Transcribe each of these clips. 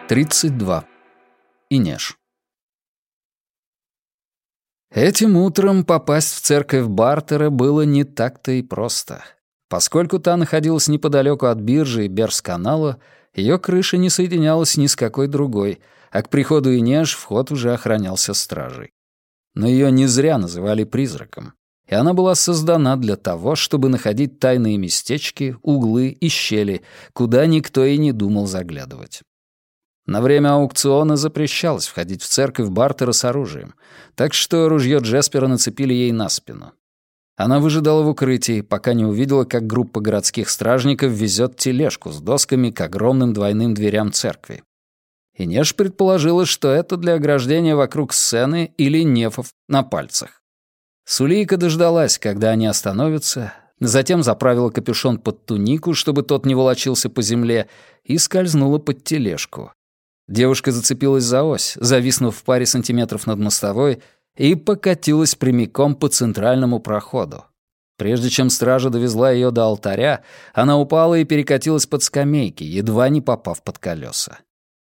32. Инеш. Этим утром попасть в церковь Бартера было не так-то и просто. Поскольку та находилась неподалеку от биржи и Берс-канала, ее крыша не соединялась ни с какой другой, а к приходу Инеш вход уже охранялся стражей. Но ее не зря называли призраком, и она была создана для того, чтобы находить тайные местечки, углы и щели, куда никто и не думал заглядывать. На время аукциона запрещалось входить в церковь Бартера с оружием, так что ружье Джеспера нацепили ей на спину. Она выжидала в укрытии, пока не увидела, как группа городских стражников везет тележку с досками к огромным двойным дверям церкви. Инеш предположила, что это для ограждения вокруг сцены или нефов на пальцах. Сулейка дождалась, когда они остановятся, затем заправила капюшон под тунику, чтобы тот не волочился по земле, и скользнула под тележку. Девушка зацепилась за ось, зависнув в паре сантиметров над мостовой, и покатилась прямиком по центральному проходу. Прежде чем стража довезла ее до алтаря, она упала и перекатилась под скамейки, едва не попав под колеса.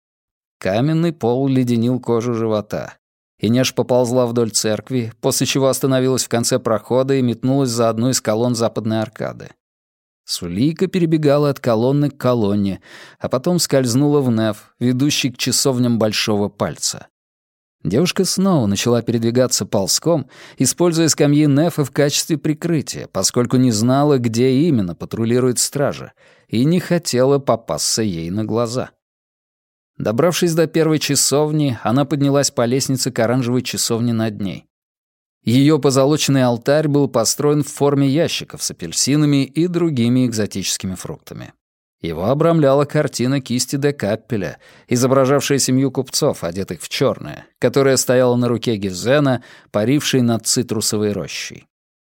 Каменный пол леденил кожу живота. Инеш поползла вдоль церкви, после чего остановилась в конце прохода и метнулась за одну из колонн западной аркады. Сулейка перебегала от колонны к колонне, а потом скользнула в неф, ведущий к часовням большого пальца. Девушка снова начала передвигаться ползком, используя скамьи нефа в качестве прикрытия, поскольку не знала, где именно патрулирует стража, и не хотела попасться ей на глаза. Добравшись до первой часовни, она поднялась по лестнице к оранжевой часовне над ней. Ее позолоченный алтарь был построен в форме ящиков с апельсинами и другими экзотическими фруктами. Его обрамляла картина кисти де Каппеля, изображавшая семью купцов, одетых в черное, которая стояла на руке Гизена, парившей над цитрусовой рощей.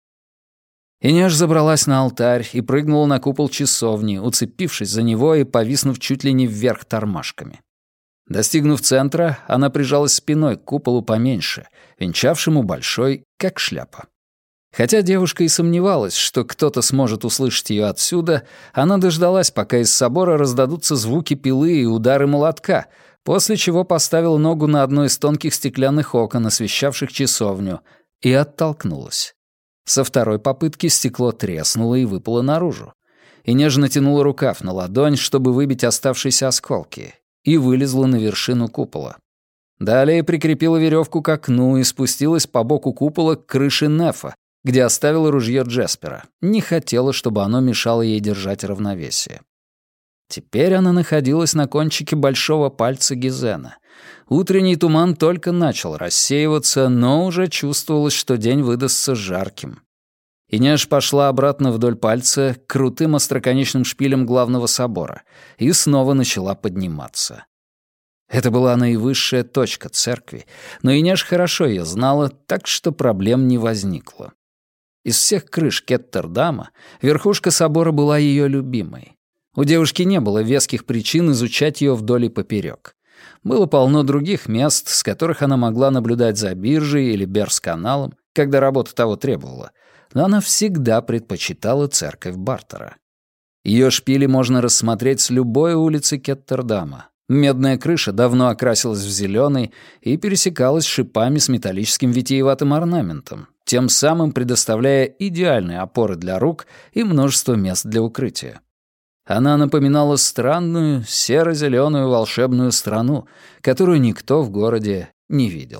Инеш забралась на алтарь и прыгнула на купол часовни, уцепившись за него и повиснув чуть ли не вверх тормашками. Достигнув центра, она прижалась спиной к куполу поменьше, венчавшему большой, как шляпа. Хотя девушка и сомневалась, что кто-то сможет услышать ее отсюда, она дождалась, пока из собора раздадутся звуки пилы и удары молотка, после чего поставила ногу на одно из тонких стеклянных окон, освещавших часовню, и оттолкнулась. Со второй попытки стекло треснуло и выпало наружу. Инеш натянула рукав на ладонь, чтобы выбить оставшиеся осколки, и вылезла на вершину купола. Далее прикрепила веревку к окну и спустилась по боку купола к крыше нефа, где оставила ружье Джеспера. Не хотела, чтобы оно мешало ей держать равновесие. Теперь она находилась на кончике большого пальца Гизена. Утренний туман только начал рассеиваться, но уже чувствовалось, что день выдастся жарким. Инеш пошла обратно вдоль пальца к крутым остроконечным шпилям главного собора и снова начала подниматься. Это была наивысшая точка церкви, но Инеш хорошо ее знала, так что проблем не возникло. Из всех крыш Кеттердама верхушка собора была ее любимой. У девушки не было веских причин изучать ее вдоль и поперек. Было полно других мест, с которых она могла наблюдать за биржей или Берс-каналом, когда работа того требовала, но она всегда предпочитала церковь Бартера. Ее шпили можно рассмотреть с любой улицы Кеттердама. Медная крыша давно окрасилась в зеленый и пересекалась шипами с металлическим витиеватым орнаментом, тем самым предоставляя идеальные опоры для рук и множество мест для укрытия. Она напоминала странную серо-зеленую волшебную страну, которую никто в городе не видел.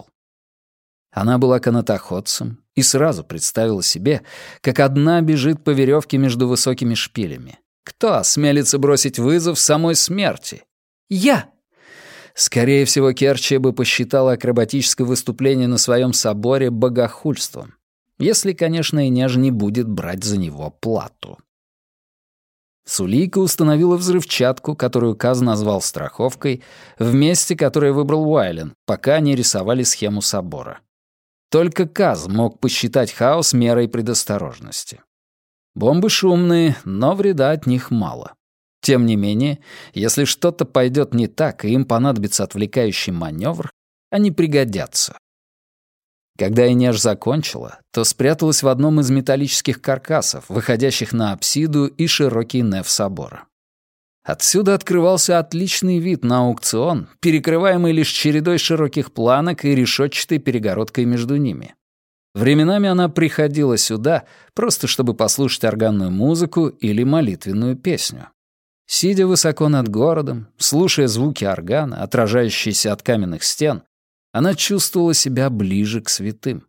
Она была канатоходцем и сразу представила себе, как одна бежит по веревке между высокими шпилями. Кто осмелится бросить вызов самой смерти? Я! Скорее всего, Керчия бы посчитала акробатическое выступление на своем соборе богохульством, если, конечно, Инеж не будет брать за него плату. Сулейка установила взрывчатку, которую Каз назвал страховкой, в месте, которое выбрал Уайлен, пока они рисовали схему собора. Только Каз мог посчитать хаос мерой предосторожности. Бомбы шумные, но вреда от них мало. Тем не менее, если что-то пойдет не так, и им понадобится отвлекающий маневр, они пригодятся. Когда Инеж закончила, то спряталась в одном из металлических каркасов, выходящих на апсиду и широкий неф собора. Отсюда открывался отличный вид на аукцион, перекрываемый лишь чередой широких планок и решетчатой перегородкой между ними. Временами она приходила сюда, просто чтобы послушать органную музыку или молитвенную песню. Сидя высоко над городом, слушая звуки органа, отражающиеся от каменных стен, она чувствовала себя ближе к святым.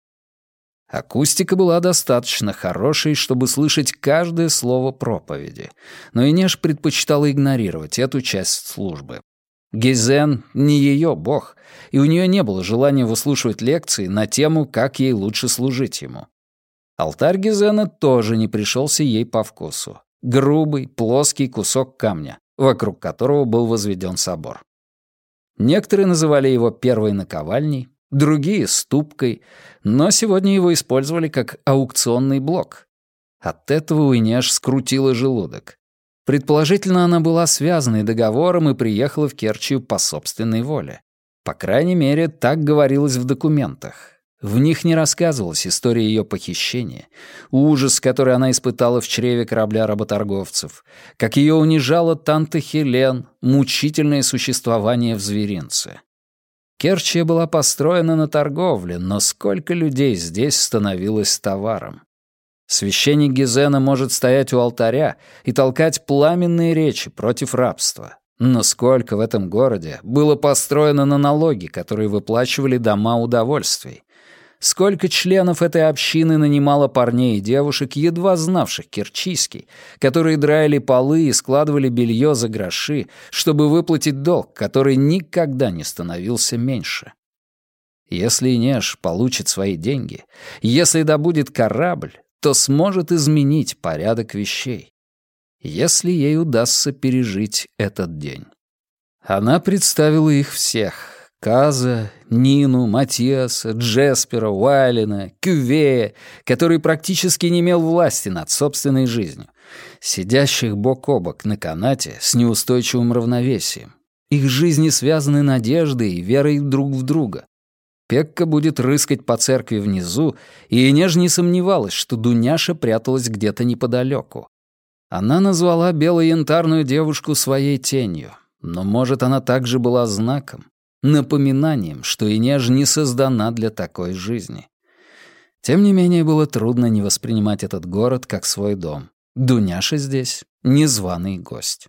Акустика была достаточно хорошей, чтобы слышать каждое слово проповеди, но Инеш предпочитала игнорировать эту часть службы. Гезен — не ее бог, и у нее не было желания выслушивать лекции на тему, как ей лучше служить ему. Алтарь Гезена тоже не пришелся ей по вкусу. Грубый, плоский кусок камня, вокруг которого был возведен собор. Некоторые называли его первой наковальней, другие — ступкой, но сегодня его использовали как аукционный блок. От этого у Инеш скрутило желудок. Предположительно, она была связанной договором и приехала в Керчью по собственной воле. По крайней мере, так говорилось в документах. В них не рассказывалась история ее похищения, ужас, который она испытала в чреве корабля работорговцев, как ее унижала Танта Хелен, мучительное существование в зверинце. Керчья была построена на торговле, но сколько людей здесь становилось товаром. Священник Гезена может стоять у алтаря и толкать пламенные речи против рабства. Но сколько в этом городе было построено на налоги, которые выплачивали дома удовольствий? Сколько членов этой общины нанимало парней и девушек, едва знавших кирчийский, которые драили полы и складывали белье за гроши, чтобы выплатить долг, который никогда не становился меньше? Если Инеш получит свои деньги, если добудет корабль, то сможет изменить порядок вещей, если ей удастся пережить этот день. Она представила их всех — Каза, Нину, Матиаса, Джеспера, Уайлена, Кювея, который практически не имел власти над собственной жизнью, сидящих бок о бок на канате с неустойчивым равновесием. Их жизни связаны надеждой и верой друг в друга. Пекка будет рыскать по церкви внизу, и Инеж не сомневалась, что Дуняша пряталась где-то неподалеку. Она назвала бело-янтарную девушку своей тенью, но, может, она также была знаком, напоминанием, что Инеж не создана для такой жизни. Тем не менее, было трудно не воспринимать этот город как свой дом. Дуняша здесь — незваный гость.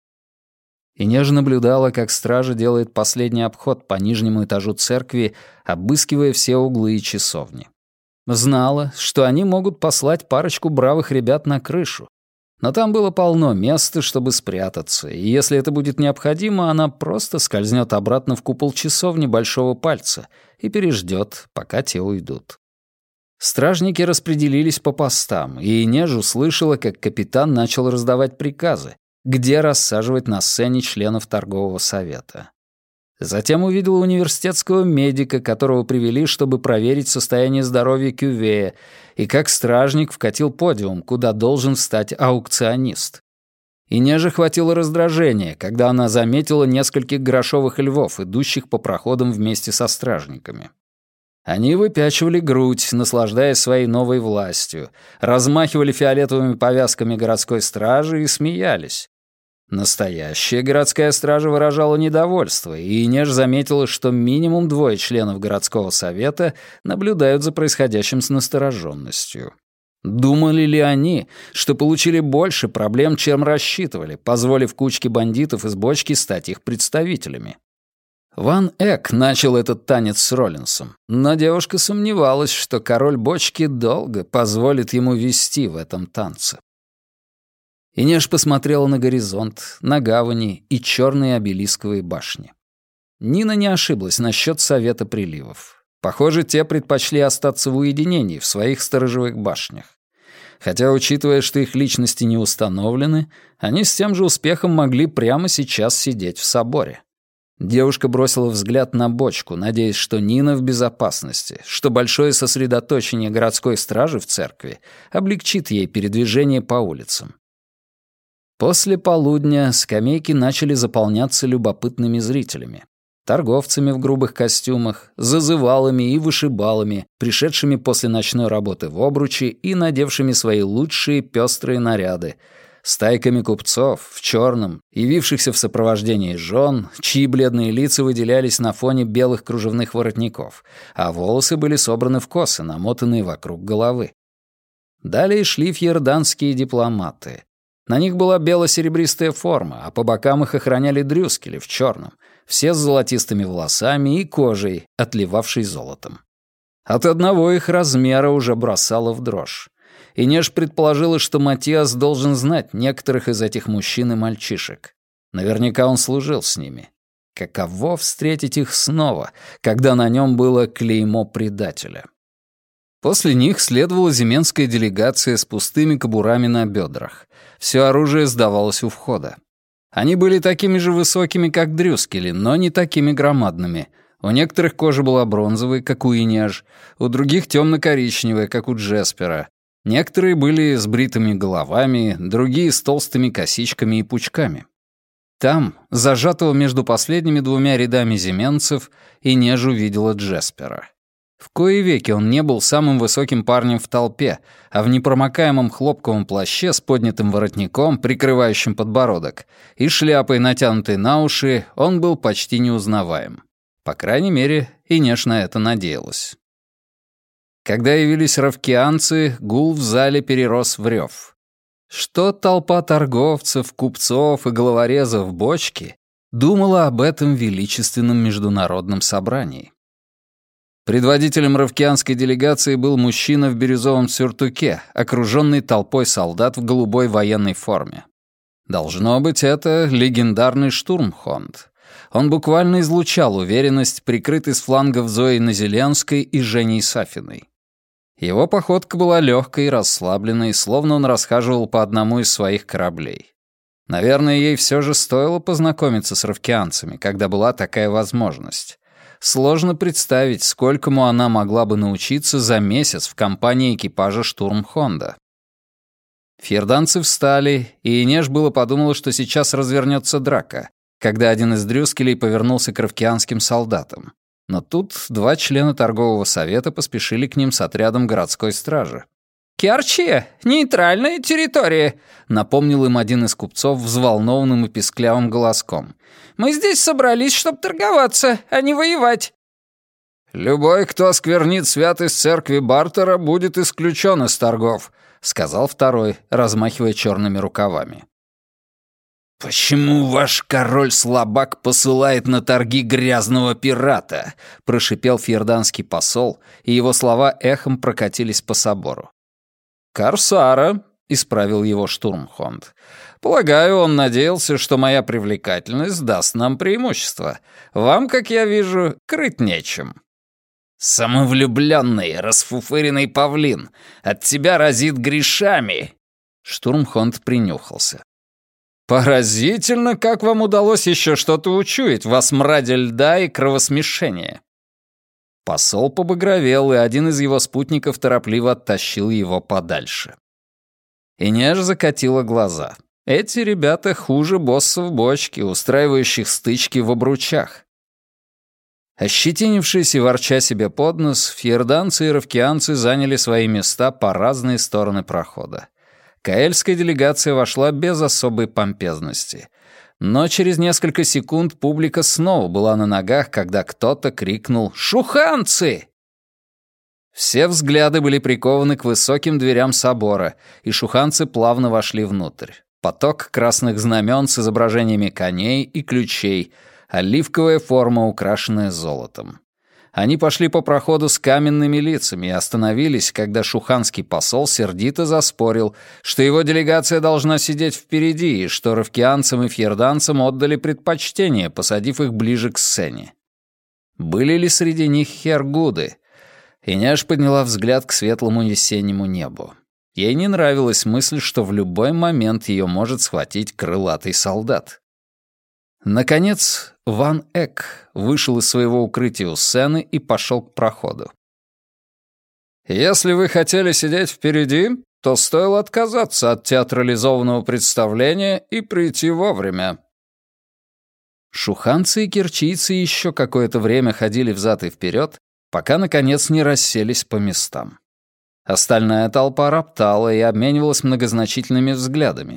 Инеж наблюдала, как стража делает последний обход по нижнему этажу церкви, обыскивая все углы и часовни. Знала, что они могут послать парочку бравых ребят на крышу, но там было полно места, чтобы спрятаться, и если это будет необходимо, она просто скользнет обратно в купол часовни Большого Пальца и переждет, пока те уйдут. Стражники распределились по постам, и Инеж услышала, как капитан начал раздавать приказы, где рассаживать на сцене членов торгового совета. Затем увидела университетского медика, которого привели, чтобы проверить состояние здоровья Кювея, и как стражник вкатил подиум, куда должен встать аукционист. Инеже хватило раздражения, когда она заметила нескольких грошовых львов, идущих по проходам вместе со стражниками. Они выпячивали грудь, наслаждаясь своей новой властью, размахивали фиолетовыми повязками городской стражи и смеялись. Настоящая городская стража выражала недовольство, и Инеж заметила, что минимум 2 членов городского совета наблюдают за происходящим с настороженностью. Думали ли они, что получили больше проблем, чем рассчитывали, позволив кучке бандитов из бочки стать их представителями? Ван Эк начал этот танец с Роллинсом, но девушка сомневалась, что король бочки долго позволит ему вести в этом танце. Инеж посмотрела на горизонт, на гавани и черные обелисковые башни. Нина не ошиблась насчет совета приливов. Похоже, те предпочли остаться в уединении в своих сторожевых башнях. Хотя, учитывая, что их личности не установлены, они с тем же успехом могли прямо сейчас сидеть в соборе. Девушка бросила взгляд на бочку, надеясь, что Нина в безопасности, что большое сосредоточение городской стражи в церкви облегчит ей передвижение по улицам. После полудня скамейки начали заполняться любопытными зрителями. Торговцами в грубых костюмах, зазывалами и вышибалами, пришедшими после ночной работы в обручи и надевшими свои лучшие пестрые наряды, стайками купцов в черном, явившихся в сопровождении жен, чьи бледные лица выделялись на фоне белых кружевных воротников, а волосы были собраны в косы, намотанные вокруг головы. Далее шли фьерданские дипломаты. На них была бело-серебристая форма, а по бокам их охраняли дрюскели в черном, все с золотистыми волосами и кожей, отливавшей золотом. От одного их размера уже бросало в дрожь. Инеш предположила, что Матиас должен знать некоторых из этих мужчин и мальчишек. Наверняка он служил с ними. Каково встретить их снова, когда на нем было клеймо предателя? После них следовала земенская делегация с пустыми кобурами на бедрах. Все оружие сдавалось у входа. Они были такими же высокими, как дрюскели, но не такими громадными. У некоторых кожа была бронзовой, как у Инеж, у других темно-коричневая, как у Джеспера. Некоторые были с бритыми головами, другие с толстыми косичками и пучками. Там, зажатого между последними двумя рядами земенцев, Инеж увидела Джеспера. В кои веки он не был самым высоким парнем в толпе, а в непромокаемом хлопковом плаще с поднятым воротником, прикрывающим подбородок, и шляпой, натянутой на уши, он был почти неузнаваем. По крайней мере, Инеш на это надеялась. Когда явились равкианцы, гул в зале перерос в рев. Что толпа торговцев, купцов и головорезов бочки думала об этом величественном международном собрании? Предводителем равкианской делегации был мужчина в бирюзовом сюртуке, окруженный толпой солдат в голубой военной форме. Должно быть, это легендарный Штурмхонд. Он буквально излучал уверенность, прикрытый с флангов Зоей Назеленской и Женей Сафиной. Его походка была легкой и расслабленной, словно он расхаживал по одному из своих кораблей. Наверное, ей все же стоило познакомиться с равкианцами, когда была такая возможность. Сложно представить, сколькому она могла бы научиться за месяц в компании экипажа Штурмхонда. Фьерданцы встали, и Инеш было подумала, что сейчас развернется драка, когда один из дрюскелей повернулся к равкианским солдатам. Но тут два члена торгового совета поспешили к ним с отрядом городской стражи. «Керчи — нейтральная территория», — напомнил им один из купцов взволнованным и писклявым голоском. «Мы здесь собрались, чтобы торговаться, а не воевать». «Любой, кто осквернит святость церкви Бартера, будет исключен из торгов», — сказал второй, размахивая черными рукавами. «Почему ваш король-слабак посылает на торги грязного пирата?» — прошипел фьерданский посол, и его слова эхом прокатились по собору. «Корсара», — исправил его Штурмхонд. «Полагаю, он надеялся, что моя привлекательность даст нам преимущество. Вам, как я вижу, крыть нечем». «Самовлюбленный, расфуфыренный павлин, от тебя разит грешами!» Штурмхонд принюхался. «Поразительно, как вам удалось еще что-то учуять, во смраде льда и кровосмешения». Посол побагровел, и один из его спутников торопливо оттащил его подальше. Инеш закатила глаза. Эти ребята хуже боссов бочки, устраивающих стычки в обручах. Ощетинившись и ворча себе под нос, фьерданцы и равкианцы заняли свои места по разные стороны прохода. Каэльская делегация вошла без особой помпезности. Но через несколько секунд публика снова была на ногах, когда кто-то крикнул «Шуханцы!». Все взгляды были прикованы к высоким дверям собора, и шуханцы плавно вошли внутрь. Поток красных знамен с изображениями коней и ключей, оливковая форма, украшенная золотом. Они пошли по проходу с каменными лицами и остановились, когда шуханский посол сердито заспорил, что его делегация должна сидеть впереди, и что равкианцам и фьерданцам отдали предпочтение, посадив их ближе к сцене. Были ли среди них хергуды? Инеш подняла взгляд к светлому весеннему небу. Ей не нравилась мысль, что в любой момент ее может схватить крылатый солдат. Наконец, Ван Эк вышел из своего укрытия у сцены и пошел к проходу. «Если вы хотели сидеть впереди, то стоило отказаться от театрализованного представления и прийти вовремя». Шуханцы и кирчийцы еще какое-то время ходили взад и вперед, пока, наконец, не расселись по местам. Остальная толпа роптала и обменивалась многозначительными взглядами.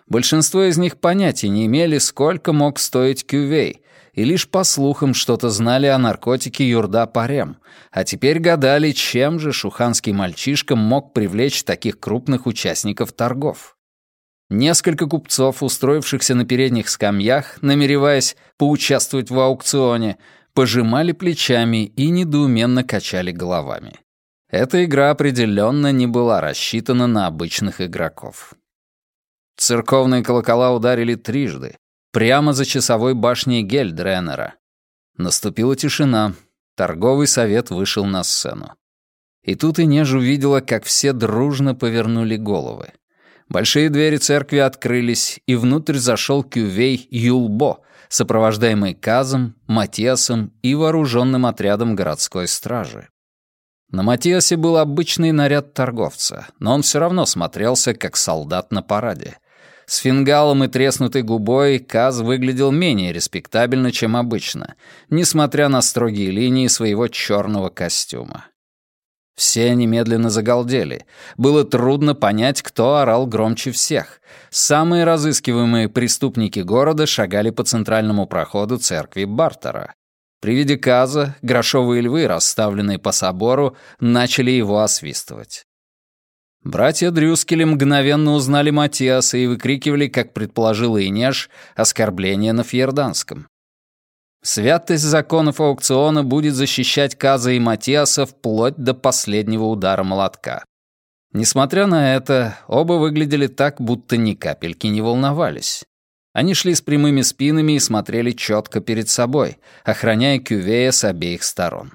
Большинство из них понятия не имели, сколько мог стоить кювей, и лишь по слухам что-то знали о наркотике юрда-парем, а теперь гадали, чем же шуханский мальчишка мог привлечь таких крупных участников торгов. Несколько купцов, устроившихся на передних скамьях, намереваясь поучаствовать в аукционе, пожимали плечами и недоуменно качали головами. Эта игра определенно не была рассчитана на обычных игроков. Церковные колокола ударили трижды, прямо за часовой башней Гельдренера. Наступила тишина, торговый совет вышел на сцену. И тут Инеж увидела, как все дружно повернули головы. Большие двери церкви открылись, и внутрь зашел кювей Юлбо, сопровождаемый Казом, Матиасом и вооруженным отрядом городской стражи. На Матиасе был обычный наряд торговца, но он все равно смотрелся, как солдат на параде. С фингалом и треснутой губой Каз выглядел менее респектабельно, чем обычно, несмотря на строгие линии своего черного костюма. Все немедленно загалдели. Было трудно понять, кто орал громче всех. Самые разыскиваемые преступники города шагали по центральному проходу церкви Бартера. При виде Каза грошовые львы, расставленные по собору, начали его освистывать. Братья Дрюскели мгновенно узнали Матиаса и выкрикивали, как предположила Инеж, оскорбление на фьерданском. Святость законов аукциона будет защищать Каза и Матиаса вплоть до последнего удара молотка. Несмотря на это, оба выглядели так, будто ни капельки не волновались. Они шли с прямыми спинами и смотрели четко перед собой, охраняя кювея с обеих сторон.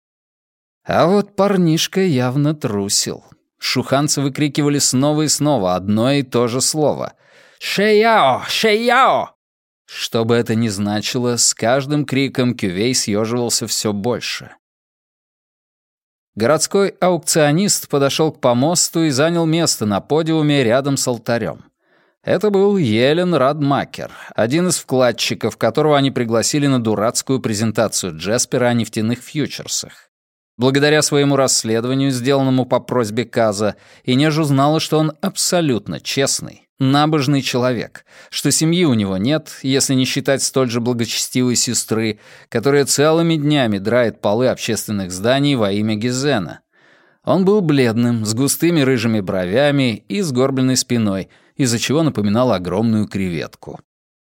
А вот парнишка явно трусил. Шуханцы выкрикивали снова и снова одно и то же слово. «Шеяо! Шеяо!» Что бы это ни значило, с каждым криком кювей съеживался все больше. Городской аукционист подошел к помосту и занял место на подиуме рядом с алтарем. Это был Елен Радмакер, один из вкладчиков, которого они пригласили на дурацкую презентацию Джеспера о нефтяных фьючерсах. Благодаря своему расследованию, сделанному по просьбе Каза, Инеж узнала, что он абсолютно честный, набожный человек, что семьи у него нет, если не считать столь же благочестивой сестры, которая целыми днями драет полы общественных зданий во имя Гизена. Он был бледным, с густыми рыжими бровями и сгорбленной спиной, из-за чего напоминал огромную креветку.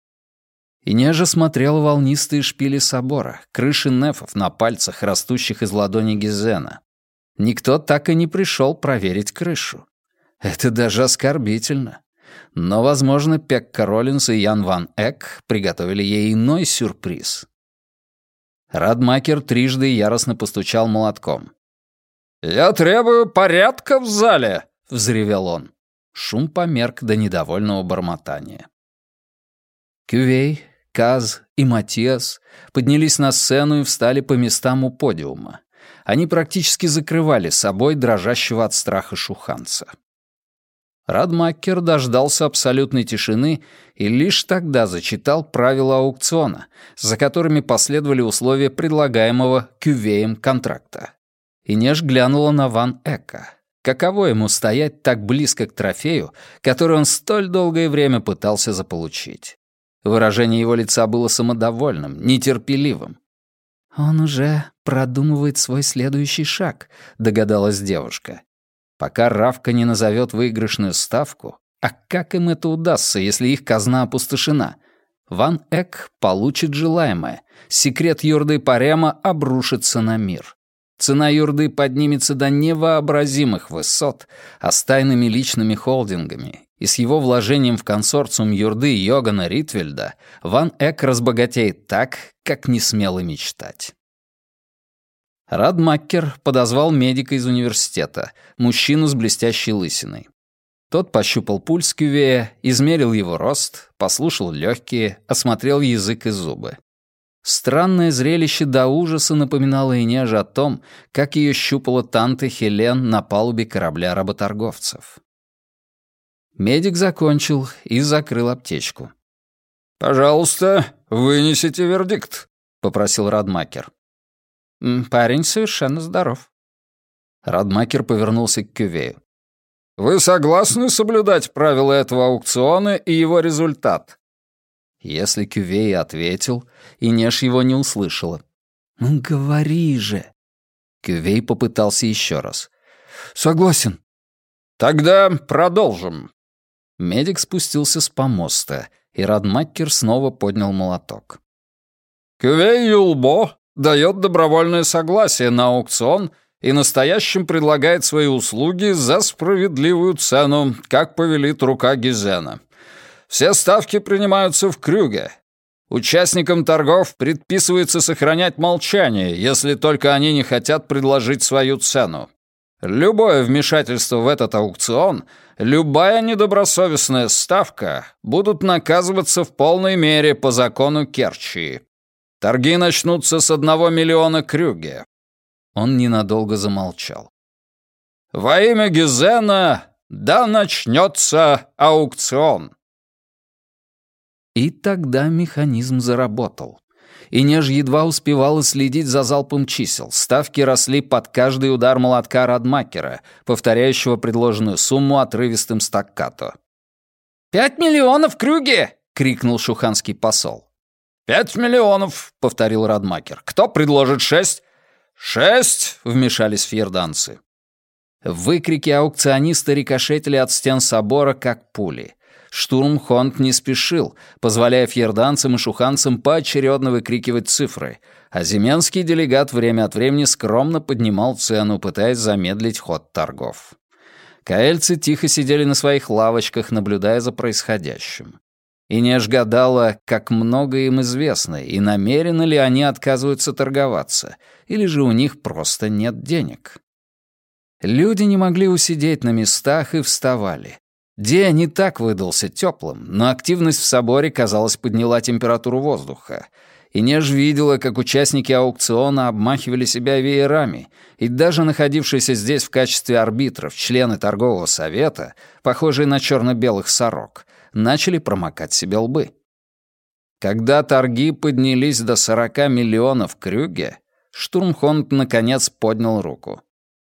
Инежа смотрела волнистые шпили собора, крыши нефов на пальцах, растущих из ладони Гизена. Никто так и не пришел проверить крышу. Это даже оскорбительно. Но, возможно, Пекка Роллинс и Ян Ван Эк приготовили ей иной сюрприз. Радмакер трижды яростно постучал молотком. «Я требую порядка в зале!» — взревел он. Шум померк до недовольного бормотания. Кювей, Каз и Матиас поднялись на сцену и встали по местам у подиума. Они практически закрывали собой дрожащего от страха шуханца. Радмакер дождался абсолютной тишины и лишь тогда зачитал правила аукциона, за которыми последовали условия предлагаемого кювеем контракта. Инеж глянула на Ван Эка. Каково ему стоять так близко к трофею, который он столь долгое время пытался заполучить? Выражение его лица было самодовольным, нетерпеливым. «Он уже продумывает свой следующий шаг», — догадалась девушка. Пока Равка не назовет выигрышную ставку, а как им это удастся, если их казна опустошена? Ван Эк получит желаемое. Секрет юрды Парема обрушится на мир. Цена юрды поднимется до невообразимых высот, а с тайными личными холдингами и с его вложением в консорциум юрды Йогана Ритвельда Ван Эк разбогатеет так, как не смел и мечтать. Радмакер подозвал медика из университета, мужчину с блестящей лысиной. Тот пощупал пульс кювея, измерил его рост, послушал легкие, осмотрел язык и зубы. Странное зрелище до ужаса напоминало Инеже о том, как ее щупала танта Хелен на палубе корабля работорговцев. Медик закончил и закрыл аптечку. «Пожалуйста, вынесите вердикт», — попросил Радмакер. «Парень совершенно здоров». Радмакер повернулся к кювею. Вы согласны соблюдать правила этого аукциона и его результат?» Если Кювей ответил, Инеш его не услышала. «Ну, говори же!» Кювей попытался еще раз. «Согласен». «Тогда продолжим». Медик спустился с помоста, и Радмакер снова поднял молоток. «Кювей Юлбо дает добровольное согласие на аукцион и настоящим предлагает свои услуги за справедливую цену, как повелит рука Гизена. Все ставки принимаются в Крюге. Участникам торгов предписывается сохранять молчание, если только они не хотят предложить свою цену. Любое вмешательство в этот аукцион, любая недобросовестная ставка будут наказываться в полной мере по закону Керчи. Торги начнутся с 1 миллиона крюге». Он ненадолго замолчал. «Во имя Гизена, да начнется аукцион!» И тогда механизм заработал. Инеж едва успевала следить за залпом чисел. Ставки росли под каждый удар молотка Радмакера, повторяющего предложенную сумму отрывистым стаккато. «5 миллионов крюге!» — крикнул шуханский посол. 5 миллионов», — повторил Радмакер. «Кто предложит 6?» «6», — вмешались фьерданцы. Выкрики аукциониста рикошетили от стен собора, как пули. Штурмхонд не спешил, позволяя фьерданцам и шуханцам поочередно выкрикивать цифры, а земенский делегат время от времени скромно поднимал цену, пытаясь замедлить ход торгов. Каэльцы тихо сидели на своих лавочках, наблюдая за происходящим. Инеш гадала, как много им известно, и намеренно ли они отказываются торговаться, или же у них просто нет денег. Люди не могли усидеть на местах и вставали. День и так выдался теплым, но активность в соборе, казалось, подняла температуру воздуха. Инеш видела, как участники аукциона обмахивали себя веерами, и даже находившиеся здесь в качестве арбитров члены торгового совета, похожие на черно-белых сорок, начали промокать себе лбы. Когда торги поднялись до 40 миллионов крюге, Штурмхонд наконец поднял руку.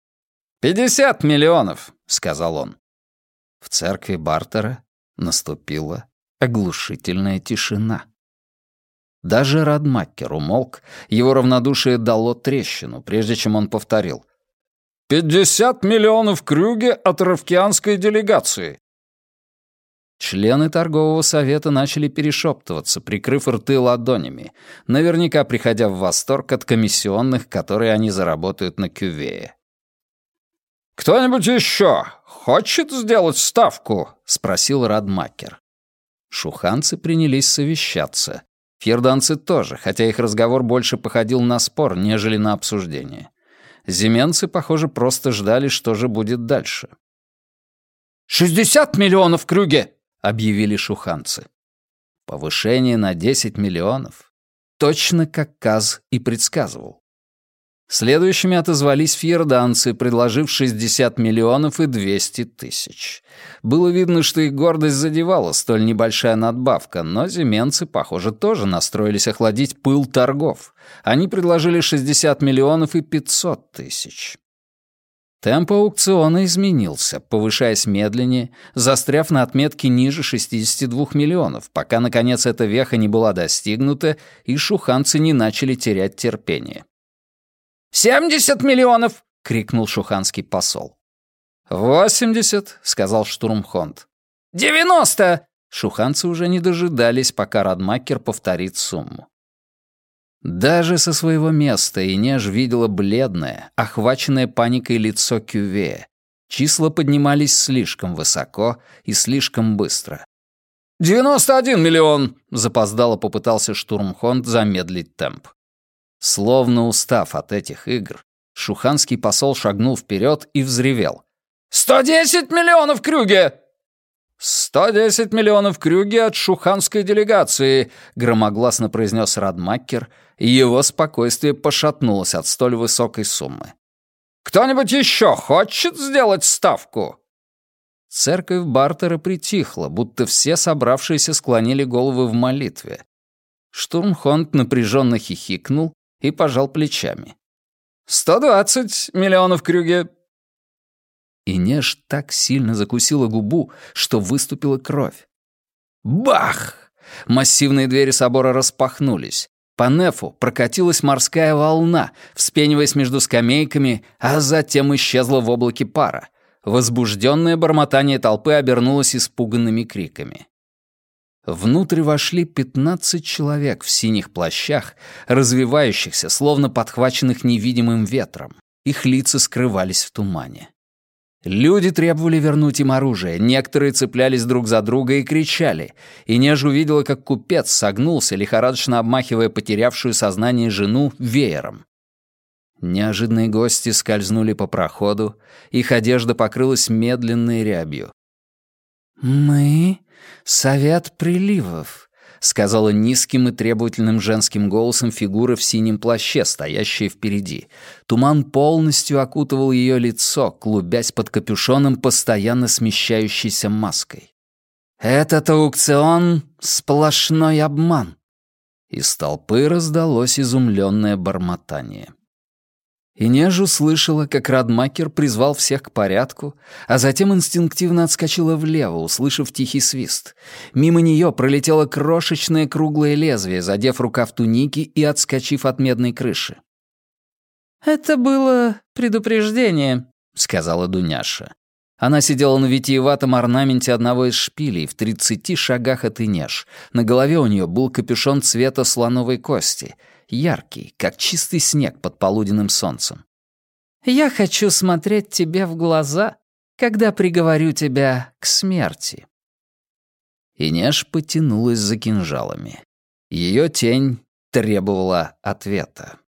50 миллионов», — сказал он. В церкви Бартера наступила оглушительная тишина. Даже Радмакер умолк, его равнодушие дало трещину, прежде чем он повторил. 50 миллионов крюге от равкианской делегации. Члены торгового совета начали перешептываться, прикрыв рты ладонями, наверняка приходя в восторг от комиссионных, которые они заработают на кювее. «Кто-нибудь еще хочет сделать ставку?» — спросил Радмакер. Шуханцы принялись совещаться. Фьерданцы тоже, хотя их разговор больше походил на спор, нежели на обсуждение. Земенцы, похоже, просто ждали, что же будет дальше. 60 миллионов крюге!» — объявили шуханцы. Повышение на 10 миллионов. Точно как Каз и предсказывал. Следующими отозвались фьерданцы, предложив 60 миллионов и 200 тысяч. Было видно, что их гордость задевала столь небольшая надбавка, но земенцы, похоже, тоже настроились охладить пыл торгов. Они предложили 60 миллионов и 500 тысяч. Темп аукциона изменился, повышаясь медленнее, застряв на отметке ниже 62 миллионов, пока, наконец, эта веха не была достигнута, и шуханцы не начали терять терпение. 70 миллионов!» — крикнул шуханский посол. 80, — сказал Штурмхонд. 90! Шуханцы уже не дожидались, пока Радмакер повторит сумму. Даже со своего места Инеж видела бледное, охваченное паникой лицо Кювея. Числа поднимались слишком высоко и слишком быстро. 91 миллион! Запоздало попытался Штурмхонд замедлить темп. Словно устав от этих игр, шуханский посол шагнул вперед и взревел. 110 миллионов крюге! 110 миллионов крюге от шуханской делегации, громогласно произнес Радмакер, и его спокойствие пошатнулось от столь высокой суммы. «Кто-нибудь еще хочет сделать ставку?» Церковь Бартера притихла, будто все собравшиеся склонили головы в молитве. Штурмхонд напряженно хихикнул и пожал плечами. 120 миллионов крюге. И Неж так сильно закусила губу, что выступила кровь. Бах! Массивные двери собора распахнулись. По нефу прокатилась морская волна, вспениваясь между скамейками, а затем исчезла в облаке пара. Возбужденное бормотание толпы обернулось испуганными криками. Внутрь вошли 15 человек в синих плащах, развивающихся, словно подхваченных невидимым ветром. Их лица скрывались в тумане. Люди требовали вернуть им оружие, некоторые цеплялись друг за друга и кричали, и Неж увидела, как купец согнулся, лихорадочно обмахивая потерявшую сознание жену веером. Неожиданные гости скользнули по проходу, их одежда покрылась медленной рябью. «Мы — Совет Приливов», — сказала низким и требовательным женским голосом фигура в синем плаще, стоящая впереди. Туман полностью окутывал ее лицо, клубясь под капюшоном постоянно смещающейся маской. «Этот аукцион — сплошной обман». Из толпы раздалось изумленное бормотание. И Неж услышала, как Радмакер призвал всех к порядку, а затем инстинктивно отскочила влево, услышав тихий свист. Мимо нее пролетело крошечное круглое лезвие, задев рукав туники и отскочив от медной крыши. «Это было предупреждение», — сказала Дуняша. Она сидела на витиеватом орнаменте одного из шпилей в 30 шагах от Инеж. На голове у нее был капюшон цвета слоновой кости, яркий, как чистый снег под полуденным солнцем. «Я хочу смотреть тебе в глаза, когда приговорю тебя к смерти». Инеж потянулась за кинжалами. Ее тень требовала ответа.